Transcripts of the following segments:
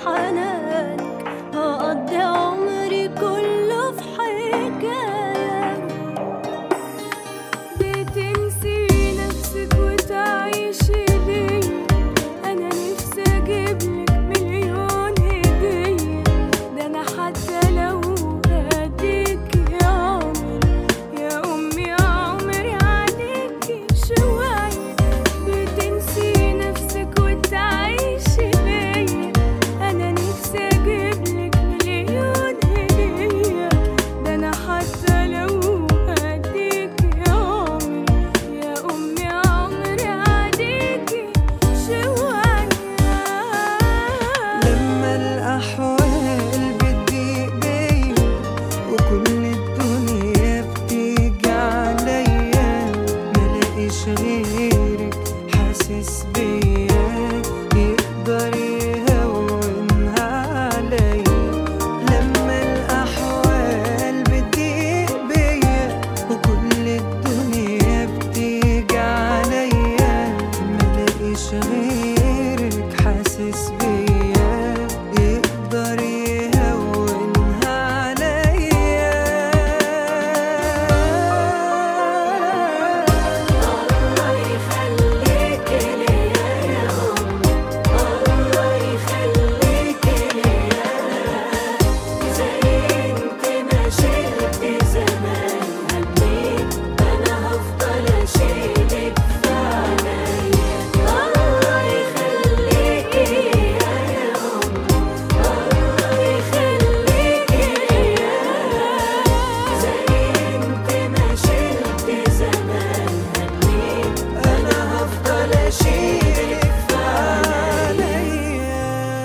حنانك، هقضي عمري كله في حكاية. بتنسي نفسك وتعيشي ليا، أنا نفسي أجيبلك مليون هدية، ده أنا حتى لو هديك يا عمري يا أمي عمري عليكي شوية. بتنسي نفسك وتعيشي ليا، أنا نفسي أجيبلك مليون هدية، ده أنا حتى لو هديك يا عمري يا أمي عمري عليكي شوية. لما الأحوال بتضيق بيا وكل الدنيا بتيجي عليا، ملاقيش غيرك حاسس بيا يقدر يهونها عليا. لما الأحوال بتضيق بيا وكل الدنيا بتيجي عليا، ملاقيش غيرك حاسس بيا يقدر يهونها عليا. الله يخليك ليا يا أمي، الله يخليك ليا، زي انت ما شلت زمان همي، أنا هفضل أشيلك في عينيا. الله يخليك ليا يا أمي، الله يخليك ليا، زي انت ما شلت زمان همي، أنا هفضل أشيلك في عينيا.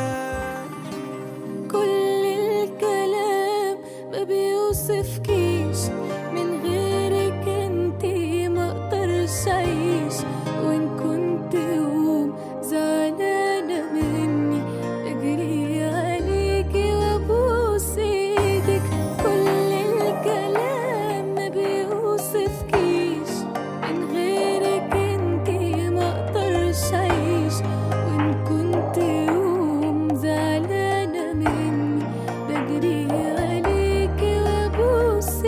كل الكلام ما بيوصفكيش، من غيرك انتي ما اقدرش اعيش، وان كنت يوم زعلانة مني اجري عليكي وابوس ايدك. كل الكلام ما بيوصفكيش، من غيرك انتي ما اقدرش اعيش، وان كنت يوم زعلانة مني بجري عليكي وابوس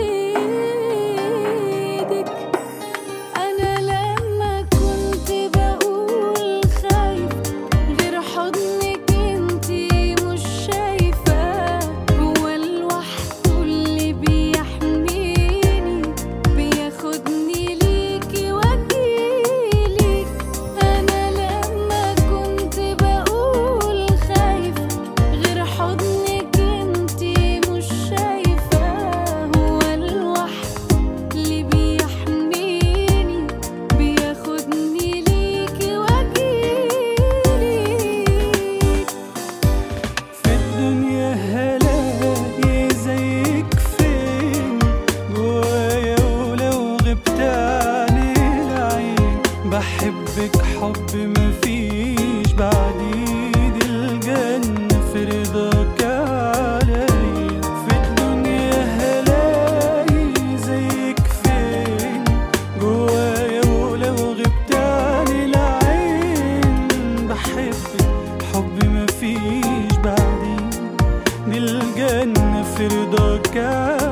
ايدك. انا لما كنت بقول خايف غير حضنك انتي مش شايفاه، هو لوحده اللي بيحميني بياخدني ليكي واجيلك. انا لما كنت بقول خايف غير حضنك انتي مش شايفاه، هو لوحده اللي بيحميني بياخدني ليكي واجيلك. في الدنيا هلاقي زيك فين جوايا، ولو غبت عن العين بحبك حب مفيش بعديه، دي الجنة في رضاك عليا. في الدنيا هلاقي زيك فين جوايا، ولو غبت عن العين بحبك حب مفيش بعديه، دي الجنة في رضاك عليا.